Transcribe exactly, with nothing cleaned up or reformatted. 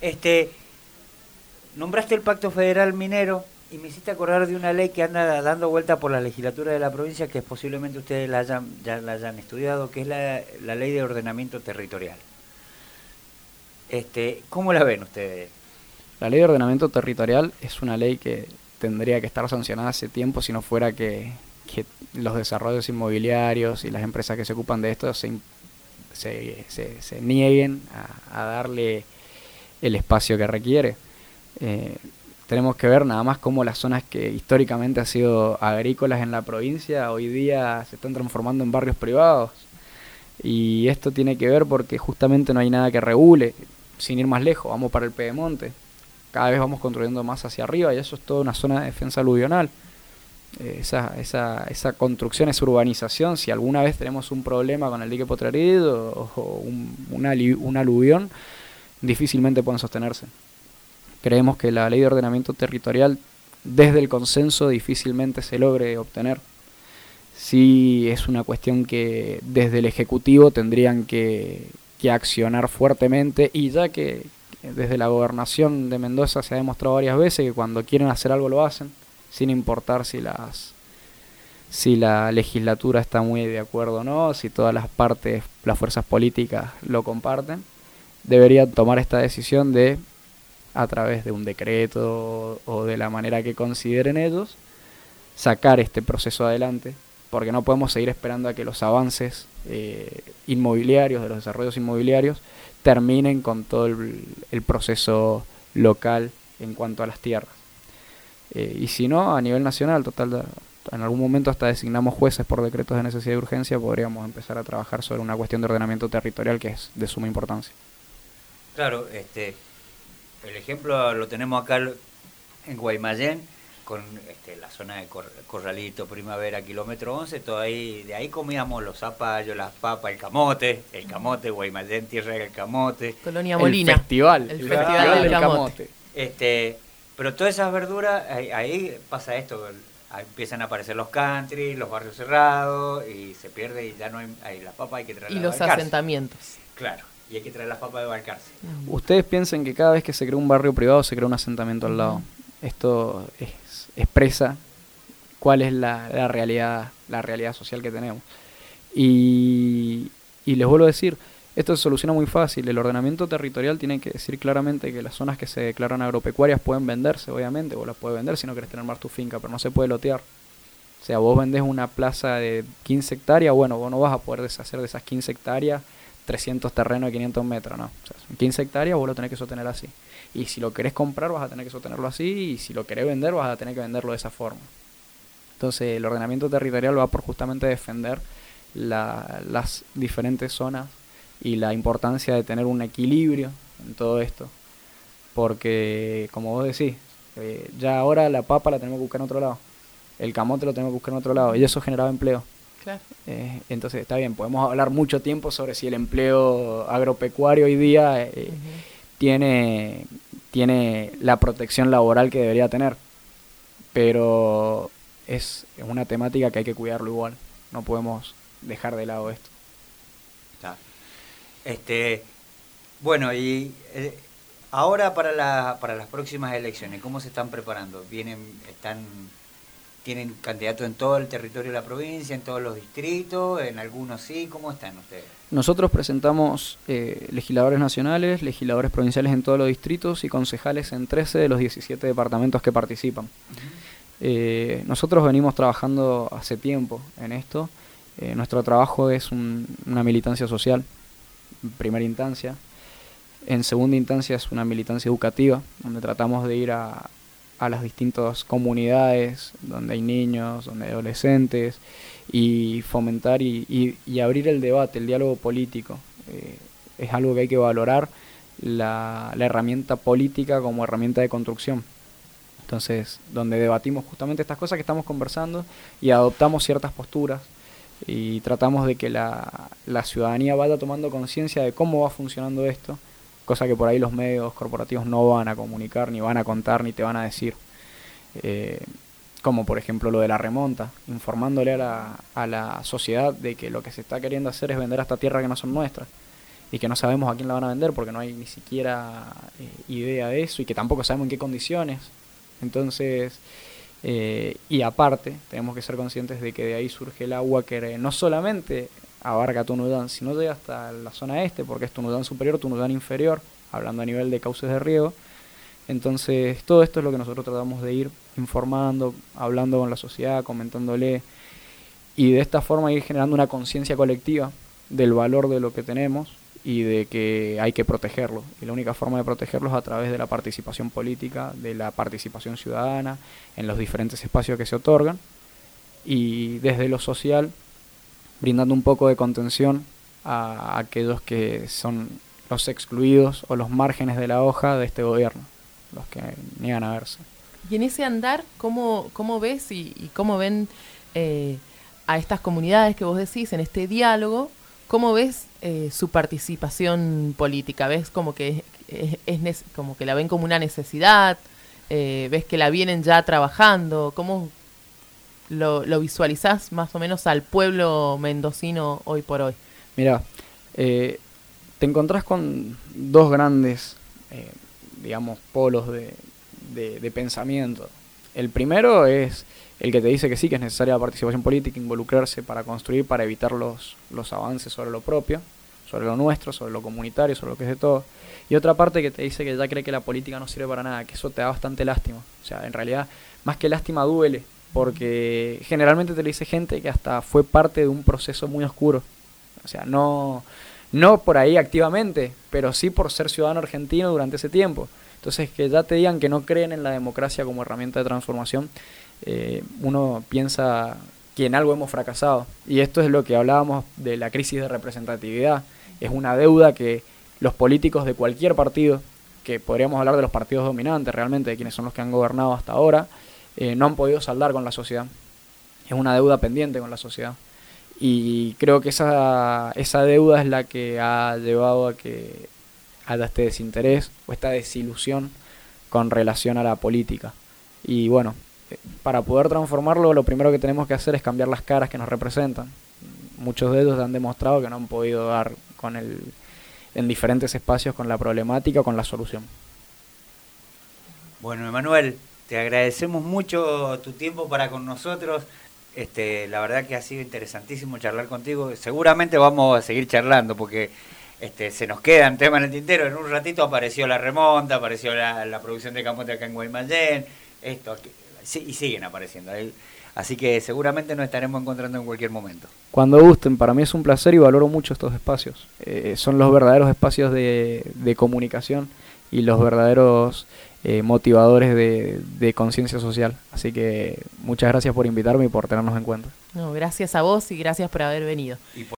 Este, nombraste el Pacto Federal Minero y me hiciste acordar de una ley que anda dando vuelta por la legislatura de la provincia, que posiblemente ustedes la hayan, ya la hayan estudiado, que es la, la Ley de Ordenamiento Territorial. Este, ¿cómo la ven ustedes? La Ley de Ordenamiento Territorial es una ley que tendría que estar sancionada hace tiempo si no fuera que, que los desarrollos inmobiliarios y las empresas que se ocupan de esto se, se, se, se nieguen a, a darle el espacio que requiere. Eh, tenemos que ver nada más cómo las zonas que históricamente han sido agrícolas en la provincia hoy día se están transformando en barrios privados, y esto tiene que ver porque justamente no hay nada que regule. Sin ir más lejos, vamos para el Pedemonte, cada vez vamos construyendo más hacia arriba y eso es toda una zona de defensa aluvional. Eh, esa, esa, esa construcción, esa urbanización, si alguna vez tenemos un problema con el dique Potrerid o, o un, una, un aluvión, difícilmente pueden sostenerse. Creemos que la Ley de Ordenamiento Territorial, desde el consenso, difícilmente se logre obtener. Sí es una cuestión que desde el Ejecutivo tendrían que, que accionar fuertemente, y ya que desde la gobernación de Mendoza se ha demostrado varias veces que cuando quieren hacer algo lo hacen, sin importar si las si la legislatura está muy de acuerdo o no, si todas las partes, las fuerzas políticas lo comparten, deberían tomar esta decisión de, a través de un decreto o de la manera que consideren ellos, sacar este proceso adelante, porque no podemos seguir esperando a que los avances eh, inmobiliarios, de los desarrollos inmobiliarios, terminen con todo el, el proceso local en cuanto a las tierras. Eh, y si no, a nivel nacional, total, en algún momento hasta designamos jueces por decretos de necesidad y urgencia, podríamos empezar a trabajar sobre una cuestión de ordenamiento territorial que es de suma importancia. Claro, este, el ejemplo lo tenemos acá en Guaymallén, con este, la zona de Cor Corralito, Primavera, kilómetro once, todo ahí, de ahí comíamos los zapallos, las papas, el camote, el camote, Guaymallén, tierra del camote. Colonia Molina. El festival, el, el festival, festival del del camote. camote. Este, pero todas esas verduras, ahí, ahí pasa esto, ahí empiezan a aparecer los country, los barrios cerrados, y se pierde y ya no hay, hay las papas hay que traerlas Y de los Balcarce. Asentamientos. Claro, y hay que traer las papas de Balcarce. Uh-huh. Ustedes piensen que cada vez que se crea un barrio privado se crea un asentamiento al lado. Esto es, expresa cuál es la, la realidad la realidad social que tenemos. Y, y les vuelvo a decir, esto se soluciona muy fácil. El ordenamiento territorial tiene que decir claramente que las zonas que se declaran agropecuarias pueden venderse, obviamente. Vos las puedes vender si no querés tener más tu finca, pero no se puede lotear. O sea, vos vendés una plaza de quince hectáreas, bueno, vos no vas a poder deshacer de esas quince hectáreas trescientos terrenos de quinientos metros, no. O sea, son quince hectáreas, vos lo tenés que sostener así. Y si lo querés comprar, vas a tener que sostenerlo así, y si lo querés vender, vas a tener que venderlo de esa forma. Entonces, el ordenamiento territorial va por justamente defender la, las diferentes zonas y la importancia de tener un equilibrio en todo esto. Porque, como vos decís, eh, ya ahora la papa la tenemos que buscar en otro lado, el camote lo tenemos que buscar en otro lado, y eso generaba empleo. Claro. Eh, entonces, está bien, podemos hablar mucho tiempo sobre si el empleo agropecuario hoy día eh, uh-huh. tiene, tiene la protección laboral que debería tener, pero es una temática que hay que cuidarlo igual, no podemos dejar de lado esto. Ya. Este, bueno, y eh, ahora para, la, para las próximas elecciones, ¿cómo se están preparando? ¿Vienen, están... ¿Tienen candidatos en todo el territorio de la provincia, en todos los distritos, en algunos sí? ¿Cómo están ustedes? Nosotros presentamos eh, legisladores nacionales, legisladores provinciales en todos los distritos y concejales en trece de los diecisiete departamentos que participan. Uh-huh. eh, nosotros venimos trabajando hace tiempo en esto. Eh, nuestro trabajo es un, una militancia social, en primera instancia. En segunda instancia es una militancia educativa, donde tratamos de ir a... a las distintas comunidades donde hay niños, donde hay adolescentes, y fomentar y, y, y abrir el debate, el diálogo político. Eh, es algo que hay que valorar, la, la herramienta política como herramienta de construcción. Entonces, donde debatimos justamente estas cosas que estamos conversando y adoptamos ciertas posturas y tratamos de que la, la ciudadanía vaya tomando conciencia de cómo va funcionando esto, cosa que por ahí los medios corporativos no van a comunicar, ni van a contar, ni te van a decir. Eh, como por ejemplo lo de la remonta, informándole a la, a la sociedad de que lo que se está queriendo hacer es vender esta tierra que no son nuestras. y que no sabemos a quién la van a vender porque no hay ni siquiera eh, idea de eso y que tampoco sabemos en qué condiciones. Entonces, eh, y aparte, tenemos que ser conscientes de que de ahí surge el agua que no solamente abarca Tunuyán, sino llega hasta la zona este, porque es Tunuyán superior, Tunuyán inferior, hablando a nivel de cauces de riego. Entonces, todo esto es lo que nosotros tratamos de ir informando, hablando con la sociedad, comentándole, y de esta forma ir generando una conciencia colectiva del valor de lo que tenemos y de que hay que protegerlo. Y la única forma de protegerlo es a través de la participación política, de la participación ciudadana, en los diferentes espacios que se otorgan, y desde lo social, brindando un poco de contención a aquellos que son los excluidos o los márgenes de la hoja de este gobierno, los que niegan a verse. Y en ese andar, ¿cómo, cómo ves y, y cómo ven eh, a estas comunidades que vos decís en este diálogo? ¿Cómo ves eh, su participación política? ¿Ves como que es, es, es como que la ven como una necesidad? Eh, ¿Ves que la vienen ya trabajando? ¿Cómo lo, lo visualizás más o menos al pueblo mendocino hoy por hoy? Mira, eh, te encontrás con dos grandes, eh, digamos, polos de, de, de pensamiento. El primero es el que te dice que sí, que es necesaria la participación política, involucrarse para construir, para evitar los, los avances sobre lo propio, sobre lo nuestro, sobre lo comunitario, sobre lo que es de todo. Y otra parte que te dice que ya cree que la política no sirve para nada, que eso te da bastante lástima. O sea, en realidad, más que lástima, duele, porque generalmente te lo dice gente que hasta fue parte de un proceso muy oscuro. O sea, no, no por ahí activamente, pero sí por ser ciudadano argentino durante ese tiempo. Entonces, que ya te digan que no creen en la democracia como herramienta de transformación, eh, uno piensa que en algo hemos fracasado. Y esto es lo que hablábamos de la crisis de representatividad. Es una deuda que los políticos de cualquier partido, que podríamos hablar de los partidos dominantes realmente, de quienes son los que han gobernado hasta ahora, eh, no han podido saldar con la sociedad. Es una deuda pendiente con la sociedad. Y creo que esa, esa deuda es la que ha llevado a que haya este desinterés o esta desilusión con relación a la política. Y bueno, para poder transformarlo, lo primero que tenemos que hacer es cambiar las caras que nos representan. Muchos de ellos han demostrado que no han podido dar con el, en diferentes espacios con la problemática o con la solución. Bueno, Emanuel, te agradecemos mucho tu tiempo para con nosotros. Este, la verdad que ha sido interesantísimo charlar contigo. Seguramente vamos a seguir charlando porque este, se nos quedan temas en el tintero. En un ratito apareció la remonta, apareció la, la producción de camote acá en Guaymallén, esto aquí, sí, y siguen apareciendo. Así que seguramente nos estaremos encontrando en cualquier momento. Cuando gusten, para mí es un placer y valoro mucho estos espacios. Eh, son los verdaderos espacios de, de comunicación y los verdaderos eh, motivadores de, de conciencia social. Así que muchas gracias por invitarme y por tenernos en cuenta. No, gracias a vos y gracias por haber venido. Y por